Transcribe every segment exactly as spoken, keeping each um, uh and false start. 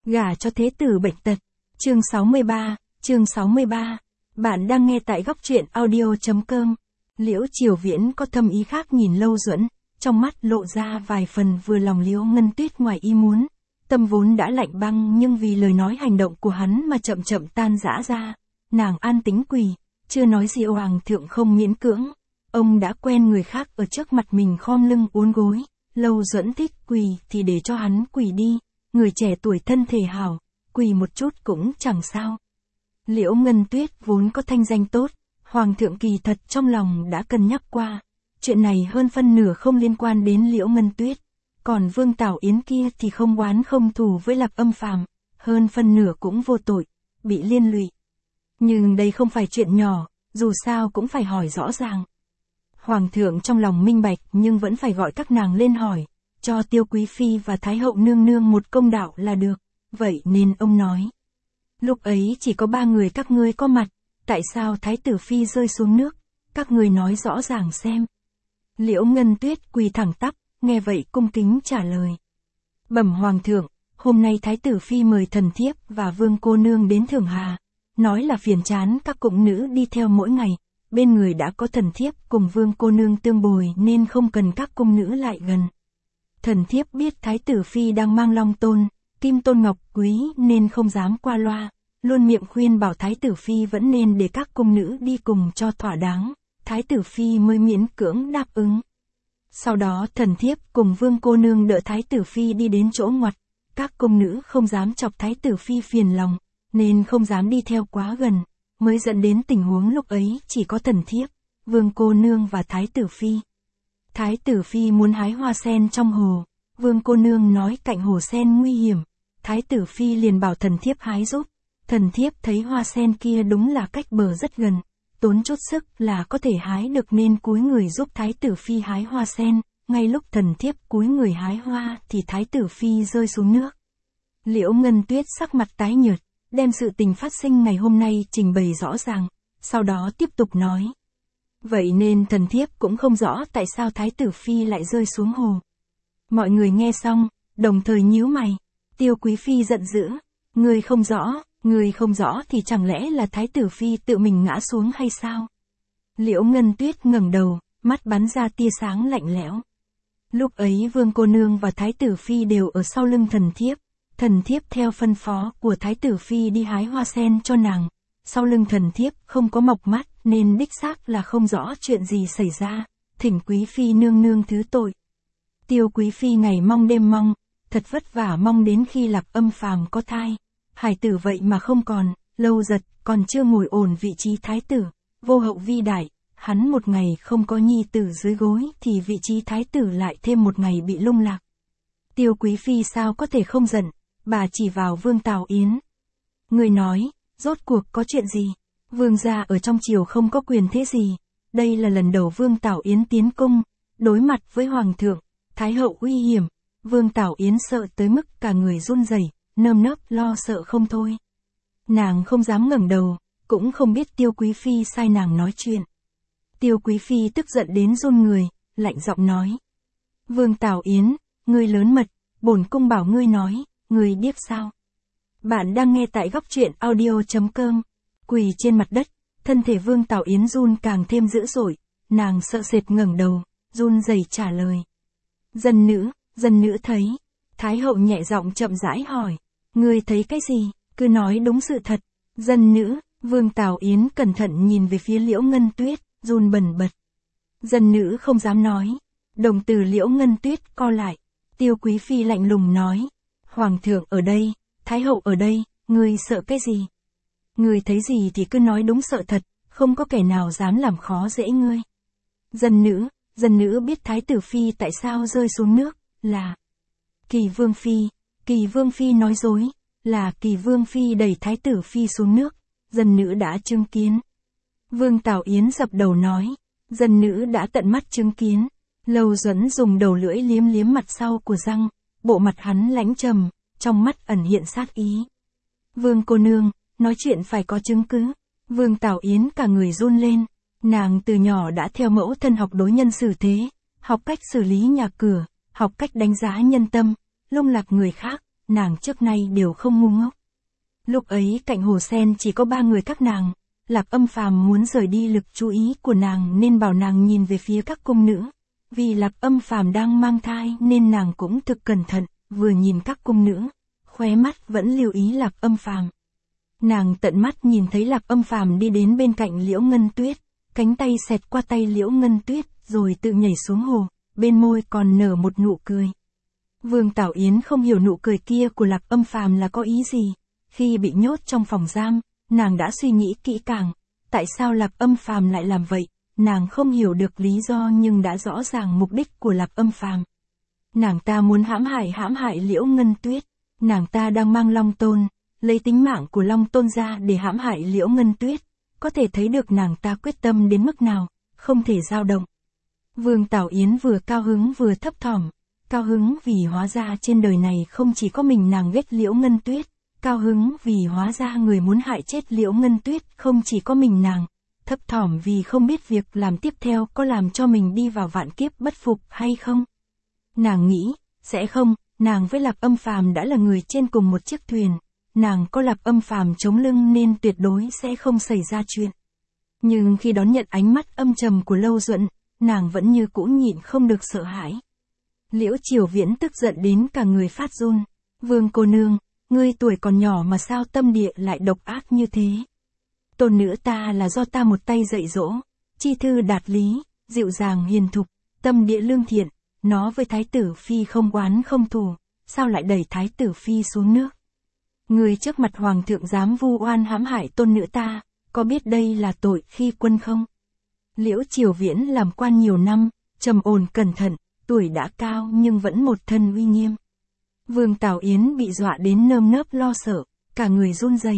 Gả cho thế tử bệnh tật. Chương sáu mươi ba, chương sáu mươi ba. Bạn đang nghe tại góc truyện audio.com. Liễu Triều Viễn có thâm ý khác nhìn Lâu Duẫn, trong mắt lộ ra vài phần vừa lòng Liễu Ngân Tuyết ngoài ý muốn. Tâm vốn đã lạnh băng nhưng vì lời nói hành động của hắn mà chậm chậm tan rã ra. Nàng an tĩnh quỳ, chưa nói gì. Hoàng thượng không miễn cưỡng. Ông đã quen người khác ở trước mặt mình khom lưng uốn gối. Lâu Duẫn thích quỳ thì để cho hắn quỳ đi. Người trẻ tuổi thân thể hảo, quỳ một chút cũng chẳng sao. Liễu Ngân Tuyết vốn có thanh danh tốt, Hoàng thượng kỳ thật trong lòng đã cân nhắc qua. Chuyện này hơn phân nửa không liên quan đến Liễu Ngân Tuyết. Còn Vương Tảo Yến kia thì không oán không thù với Lạc Âm Phàm, hơn phân nửa cũng vô tội, bị liên lụy. Nhưng đây không phải chuyện nhỏ, dù sao cũng phải hỏi rõ ràng. Hoàng thượng trong lòng minh bạch nhưng vẫn phải gọi các nàng lên hỏi, cho Tiêu Quý Phi và Thái hậu nương nương một công đạo là được. Vậy nên ông nói, lúc ấy chỉ có ba người các ngươi có mặt, tại sao Thái tử Phi rơi xuống nước, các ngươi nói rõ ràng xem. Liễu Ngân Tuyết quỳ thẳng tắp, nghe vậy cung kính trả lời. Bẩm Hoàng thượng, hôm nay Thái tử Phi mời thần thiếp và Vương cô nương đến Thưởng Hà, nói là phiền chán các cung nữ đi theo mỗi ngày, bên người đã có thần thiếp cùng Vương cô nương tương bồi nên không cần các cung nữ lại gần. Thần thiếp biết Thái tử Phi đang mang long tôn, kim tôn ngọc quý nên không dám qua loa, luôn miệng khuyên bảo Thái tử Phi vẫn nên để các cung nữ đi cùng cho thỏa đáng, Thái tử Phi mới miễn cưỡng đáp ứng. Sau đó thần thiếp cùng Vương cô nương đỡ Thái tử Phi đi đến chỗ ngoặt, các cung nữ không dám chọc Thái tử Phi phiền lòng, nên không dám đi theo quá gần, mới dẫn đến tình huống lúc ấy chỉ có thần thiếp, Vương cô nương và Thái tử Phi. Thái tử Phi muốn hái hoa sen trong hồ, Vương cô nương nói cạnh hồ sen nguy hiểm, Thái tử Phi liền bảo thần thiếp hái giúp. Thần thiếp thấy hoa sen kia đúng là cách bờ rất gần, tốn chút sức là có thể hái được nên cúi người giúp Thái tử Phi hái hoa sen. Ngay lúc thần thiếp cúi người hái hoa thì Thái tử Phi rơi xuống nước. Liễu Ngân Tuyết sắc mặt tái nhợt, đem sự tình phát sinh ngày hôm nay trình bày rõ ràng, sau đó tiếp tục nói. Vậy nên thần thiếp cũng không rõ tại sao Thái tử Phi lại rơi xuống hồ. Mọi người nghe xong, đồng thời nhíu mày. Tiêu Quý Phi giận dữ. Người không rõ, người không rõ thì chẳng lẽ là Thái tử Phi tự mình ngã xuống hay sao? Liễu Ngân Tuyết ngẩng đầu, mắt bắn ra tia sáng lạnh lẽo. Lúc ấy Vương cô nương và Thái tử Phi đều ở sau lưng thần thiếp. Thần thiếp theo phân phó của Thái tử Phi đi hái hoa sen cho nàng. Sau lưng thần thiếp không có mọc mắt nên đích xác là không rõ chuyện gì xảy ra. Thỉnh Quý Phi nương nương thứ tội. Tiêu Quý Phi ngày mong đêm mong, thật vất vả mong đến khi Lạc Âm Phàm có thai. Hải tử vậy mà không còn, Lâu Giật còn chưa ngồi ổn vị trí thái tử, vô hậu vi đại, hắn một ngày không có nhi tử dưới gối thì vị trí thái tử lại thêm một ngày bị lung lạc. Tiêu Quý Phi sao có thể không giận, bà chỉ vào Vương Tảo Yến. Người nói, rốt cuộc có chuyện gì? Vương gia ở trong triều không có quyền thế gì, đây là lần đầu Vương Tảo Yến tiến cung, đối mặt với Hoàng thượng, Thái hậu uy hiểm, Vương Tảo Yến sợ tới mức cả người run rẩy, nơm nớp lo sợ không thôi. Nàng không dám ngẩng đầu, cũng không biết Tiêu Quý Phi sai nàng nói chuyện. Tiêu Quý Phi tức giận đến run người, lạnh giọng nói. Vương Tảo Yến, ngươi lớn mật, bổn cung bảo ngươi nói, ngươi điếc sao? Bạn đang nghe tại góc truyện audio.com. Quỳ trên mặt đất, thân thể Vương Tảo Yến run càng thêm dữ dội, nàng sợ sệt ngẩng đầu, run rẩy trả lời. Dân nữ, dân nữ thấy. Thái hậu nhẹ giọng chậm rãi hỏi. Ngươi thấy cái gì, cứ nói đúng sự thật. Dân nữ, Vương Tảo Yến cẩn thận nhìn về phía Liễu Ngân Tuyết, run bần bật. Dân nữ không dám nói. Đồng từ Liễu Ngân Tuyết co lại. Tiêu Quý Phi lạnh lùng nói. Hoàng thượng ở đây, Thái hậu ở đây, ngươi sợ cái gì? Ngươi thấy gì thì cứ nói đúng sự thật, không có kẻ nào dám làm khó dễ ngươi. Dân nữ, dân nữ biết Thái tử Phi tại sao rơi xuống nước, là Kỳ Vương Phi. Kỳ Vương Phi nói dối, là Kỳ Vương Phi đẩy Thái tử Phi xuống nước, dân nữ đã chứng kiến. Vương Tảo Yến dập đầu nói, dân nữ đã tận mắt chứng kiến. Lâu Duẫn dùng đầu lưỡi liếm liếm mặt sau của răng, bộ mặt hắn lãnh trầm, trong mắt ẩn hiện sát ý. Vương cô nương, nói chuyện phải có chứng cứ. Vương Tảo Yến cả người run lên, nàng từ nhỏ đã theo mẫu thân học đối nhân xử thế, học cách xử lý nhà cửa, học cách đánh giá nhân tâm, lung lạc người khác, nàng trước nay đều không ngu ngốc. Lúc ấy cạnh hồ sen chỉ có ba người các nàng, Lạc Âm Phàm muốn rời đi lực chú ý của nàng nên bảo nàng nhìn về phía các cung nữ. Vì Lạc Âm Phàm đang mang thai nên nàng cũng thực cẩn thận, vừa nhìn các cung nữ, khóe mắt vẫn lưu ý Lạc Âm Phàm. Nàng tận mắt nhìn thấy Lạc Âm Phàm đi đến bên cạnh Liễu Ngân Tuyết, cánh tay xẹt qua tay Liễu Ngân Tuyết, rồi tự nhảy xuống hồ, bên môi còn nở một nụ cười. Vương Tảo Yến không hiểu nụ cười kia của Lạc Âm Phàm là có ý gì. Khi bị nhốt trong phòng giam, nàng đã suy nghĩ kỹ càng, tại sao Lạc Âm Phàm lại làm vậy, nàng không hiểu được lý do nhưng đã rõ ràng mục đích của Lạc Âm Phàm. Nàng ta muốn hãm hại hãm hại Liễu Ngân Tuyết, nàng ta đang mang Long Tôn, lấy tính mạng của Long Tôn ra để hãm hại Liễu Ngân Tuyết, có thể thấy được nàng ta quyết tâm đến mức nào, không thể dao động. Vương Tảo Yến vừa cao hứng vừa thấp thỏm, cao hứng vì hóa ra trên đời này không chỉ có mình nàng ghét Liễu Ngân Tuyết, cao hứng vì hóa ra người muốn hại chết Liễu Ngân Tuyết không chỉ có mình nàng, thấp thỏm vì không biết việc làm tiếp theo có làm cho mình đi vào vạn kiếp bất phục hay không. Nàng nghĩ, sẽ không, nàng với Lạc Âm Phàm đã là người trên cùng một chiếc thuyền, nàng có Lạc Âm Phàm chống lưng nên tuyệt đối sẽ không xảy ra chuyện. Nhưng khi đón nhận ánh mắt âm trầm của Lâu Duận, nàng vẫn như cũ nhịn không được sợ hãi. Liễu Triều Viễn tức giận đến cả người phát run. Vương cô nương, ngươi tuổi còn nhỏ mà sao tâm địa lại độc ác như thế? Tôn nữ ta là do ta một tay dạy dỗ, chi thư đạt lý, dịu dàng hiền thục, tâm địa lương thiện, nó với Thái tử Phi không oán không thù, sao lại đẩy Thái tử Phi xuống nước? Ngươi trước mặt Hoàng thượng dám vu oan hãm hại tôn nữ ta, có biết đây là tội khi quân không? Liễu Triều Viễn làm quan nhiều năm, trầm ổn cẩn thận, tuổi đã cao nhưng vẫn một thân uy nghiêm. Vương Tảo Yến bị dọa đến nơm nớp lo sợ, cả người run rẩy.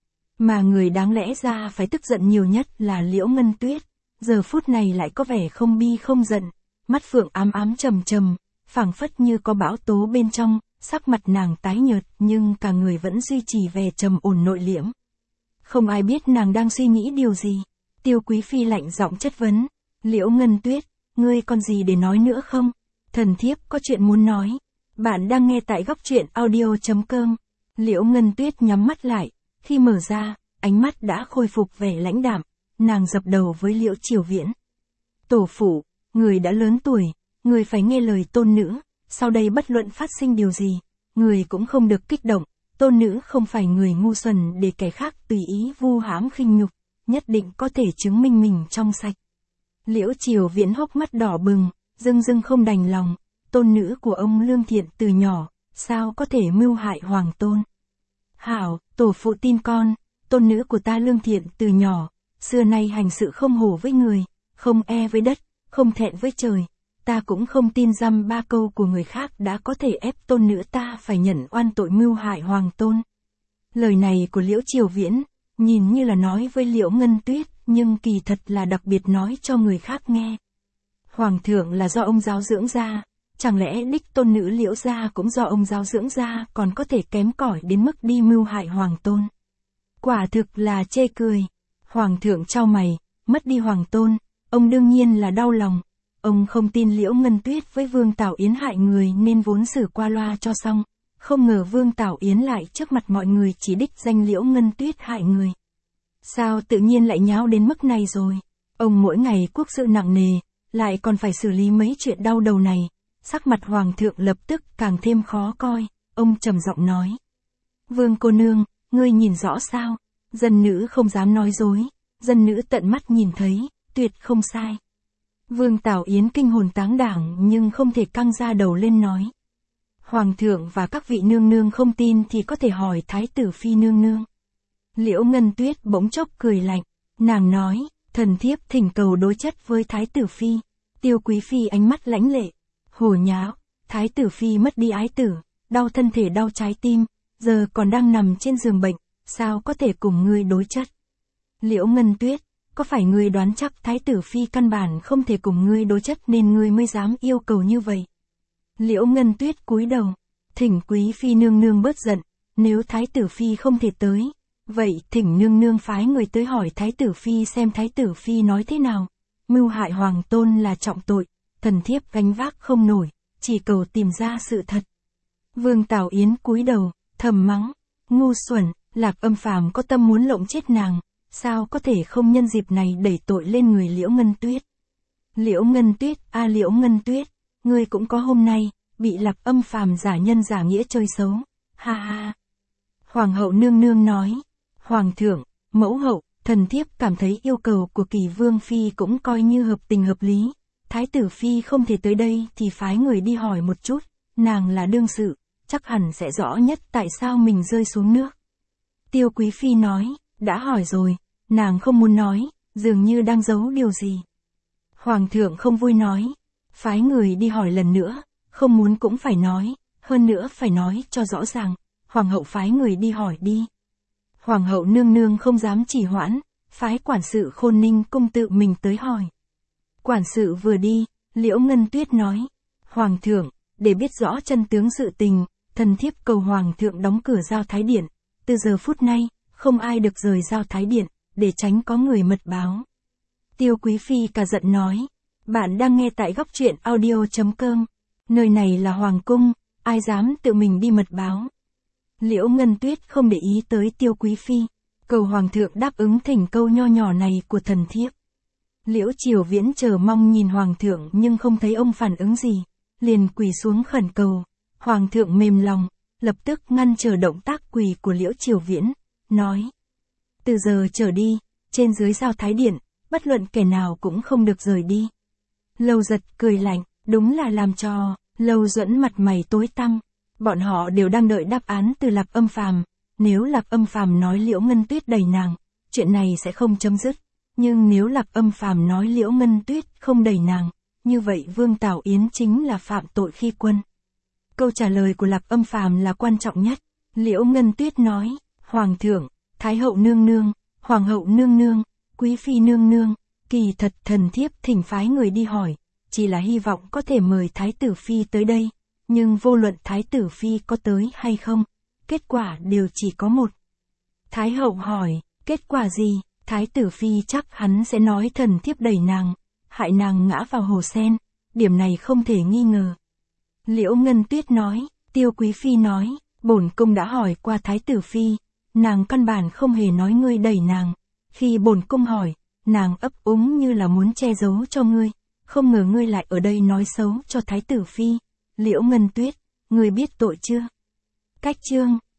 Mà người đáng lẽ ra phải tức giận nhiều nhất là Liễu Ngân Tuyết, giờ phút này lại có vẻ không bi không giận, mắt phượng ám ám trầm trầm, phảng phất như có bão tố bên trong, sắc mặt nàng tái nhợt nhưng cả người vẫn duy trì vẻ trầm ổn nội liễm. Không ai biết nàng đang suy nghĩ điều gì. Tiêu Quý Phi lạnh giọng chất vấn, Liễu Ngân Tuyết, ngươi còn gì để nói nữa không? Thần thiếp có chuyện muốn nói. Bạn đang nghe tại góc truyện audio chấm com. Liễu Ngân Tuyết nhắm mắt lại, khi mở ra, ánh mắt đã khôi phục vẻ lãnh đạm, nàng dập đầu với Liễu Triều Viễn. Tổ phụ, người đã lớn tuổi, người phải nghe lời tôn nữ, sau đây bất luận phát sinh điều gì, người cũng không được kích động, tôn nữ không phải người ngu xuẩn để kẻ khác tùy ý vu hãm khinh nhục, nhất định có thể chứng minh mình trong sạch. Liễu Triều Viễn hốc mắt đỏ bừng, dưng dưng không đành lòng, tôn nữ của ông lương thiện từ nhỏ, sao có thể mưu hại hoàng tôn. Hảo, tổ phụ tin con, tôn nữ của ta lương thiện từ nhỏ, xưa nay hành sự không hổ với người, không e với đất, không thẹn với trời, ta cũng không tin dăm ba câu của người khác đã có thể ép tôn nữ ta phải nhận oan tội mưu hại hoàng tôn. Lời này của Liễu Triều Viễn, nhìn như là nói với Liễu Ngân Tuyết, nhưng kỳ thật là đặc biệt nói cho người khác nghe. Hoàng thượng là do ông giáo dưỡng ra, chẳng lẽ đích tôn nữ Liễu gia cũng do ông giáo dưỡng ra còn có thể kém cỏi đến mức đi mưu hại hoàng tôn. Quả thực là chê cười. Hoàng thượng chau mày, mất đi hoàng tôn, ông đương nhiên là đau lòng. Ông không tin Liễu Ngân Tuyết với Vương Tảo Yến hại người nên vốn xử qua loa cho xong. Không ngờ Vương Tảo Yến lại trước mặt mọi người chỉ đích danh Liễu Ngân Tuyết hại người. Sao tự nhiên lại nháo đến mức này rồi? Ông mỗi ngày quốc sự nặng nề, lại còn phải xử lý mấy chuyện đau đầu này. Sắc mặt hoàng thượng lập tức càng thêm khó coi, ông trầm giọng nói. Vương cô nương, ngươi nhìn rõ sao? Dân nữ không dám nói dối, dân nữ tận mắt nhìn thấy, tuyệt không sai. Vương Tảo Yến kinh hồn táng đảng nhưng không thể căng ra đầu lên nói. Hoàng thượng và các vị nương nương không tin thì có thể hỏi Thái tử Phi nương nương. Liễu Ngân Tuyết bỗng chốc cười lạnh, nàng nói, thần thiếp thỉnh cầu đối chất với Thái tử Phi. Tiêu Quý Phi ánh mắt lãnh lệ, hồ nháo, Thái tử Phi mất đi ái tử, đau thân thể đau trái tim, giờ còn đang nằm trên giường bệnh, sao có thể cùng ngươi đối chất. Liễu Ngân Tuyết, có phải ngươi đoán chắc Thái tử Phi căn bản không thể cùng ngươi đối chất nên ngươi mới dám yêu cầu như vậy? Liễu Ngân Tuyết cúi đầu, thỉnh Quý Phi nương nương bớt giận, nếu Thái tử Phi không thể tới, vậy thỉnh nương nương phái người tới hỏi Thái tử Phi xem Thái tử Phi nói thế nào. Mưu hại hoàng tôn là trọng tội, thần thiếp gánh vác không nổi, chỉ cầu tìm ra sự thật. Vương Tào Yến cúi đầu, thầm mắng, ngu xuẩn, Lạc Âm Phàm có tâm muốn lộng chết nàng, sao có thể không nhân dịp này đẩy tội lên người Liễu Ngân Tuyết. Liễu Ngân Tuyết, a Liễu Ngân Tuyết, ngươi cũng có hôm nay, bị Lạc Âm Phàm giả nhân giả nghĩa chơi xấu, ha ha. Hoàng hậu nương nương nói, Hoàng thượng, mẫu hậu, thần thiếp cảm thấy yêu cầu của Kỳ Vương Phi cũng coi như hợp tình hợp lý, Thái tử Phi không thể tới đây thì phái người đi hỏi một chút, nàng là đương sự, chắc hẳn sẽ rõ nhất tại sao mình rơi xuống nước. Tiêu Quý Phi nói, đã hỏi rồi, nàng không muốn nói, dường như đang giấu điều gì. Hoàng thượng không vui nói, phái người đi hỏi lần nữa, không muốn cũng phải nói, hơn nữa phải nói cho rõ ràng, Hoàng hậu phái người đi hỏi đi. Hoàng hậu nương nương không dám trì hoãn, phái quản sự Khôn Ninh cung tự mình tới hỏi. Quản sự vừa đi, Liễu Ngân Tuyết nói, Hoàng thượng, để biết rõ chân tướng sự tình, thần thiếp cầu Hoàng thượng đóng cửa Giao Thái Điện, từ giờ phút nay, không ai được rời Giao Thái Điện, để tránh có người mật báo. Tiêu Quý Phi cả giận nói, bạn đang nghe tại góc truyện audio.com, nơi này là Hoàng cung, ai dám tự mình đi mật báo. Liễu Ngân Tuyết không để ý tới Tiêu Quý Phi, cầu Hoàng thượng đáp ứng thỉnh câu nho nhỏ này của thần thiếp. Liễu Triều Viễn chờ mong nhìn Hoàng thượng nhưng không thấy ông phản ứng gì, liền quỳ xuống khẩn cầu. Hoàng thượng mềm lòng, lập tức ngăn trở động tác quỳ của Liễu Triều Viễn, nói. Từ giờ trở đi, trên dưới Giao Thái Điện, bất luận kẻ nào cũng không được rời đi. Lâu Giật cười lạnh, đúng là làm cho, Lâu Duẫn mặt mày tối tăm. Bọn họ đều đang đợi đáp án từ Lạc Âm Phàm, nếu Lạc Âm Phàm nói Liễu Ngân Tuyết đẩy nàng, chuyện này sẽ không chấm dứt. Nhưng nếu Lạc Âm Phàm nói Liễu Ngân Tuyết không đẩy nàng, như vậy Vương Tào Yến chính là phạm tội khi quân. Câu trả lời của Lạc Âm Phàm là quan trọng nhất. Liễu Ngân Tuyết nói, Hoàng thượng, Thái hậu nương nương, Hoàng hậu nương nương, Quý Phi nương nương, kỳ thật thần thiếp thỉnh phái người đi hỏi, chỉ là hy vọng có thể mời Thái tử Phi tới đây, nhưng vô luận Thái tử Phi có tới hay không, kết quả đều chỉ có một. Thái hậu hỏi, kết quả gì? Thái tử Phi chắc hắn sẽ nói thần thiếp đẩy nàng, hại nàng ngã vào hồ sen, điểm này không thể nghi ngờ. Liễu Ngân Tuyết nói, Tiêu Quý Phi nói, bổn cung đã hỏi qua Thái tử Phi, nàng căn bản không hề nói ngươi đẩy nàng, khi bổn cung hỏi, nàng ấp úng như là muốn che giấu cho ngươi, không ngờ ngươi lại ở đây nói xấu cho Thái tử Phi. Liễu Ngân Tuyết, ngươi biết tội chưa? Cách chương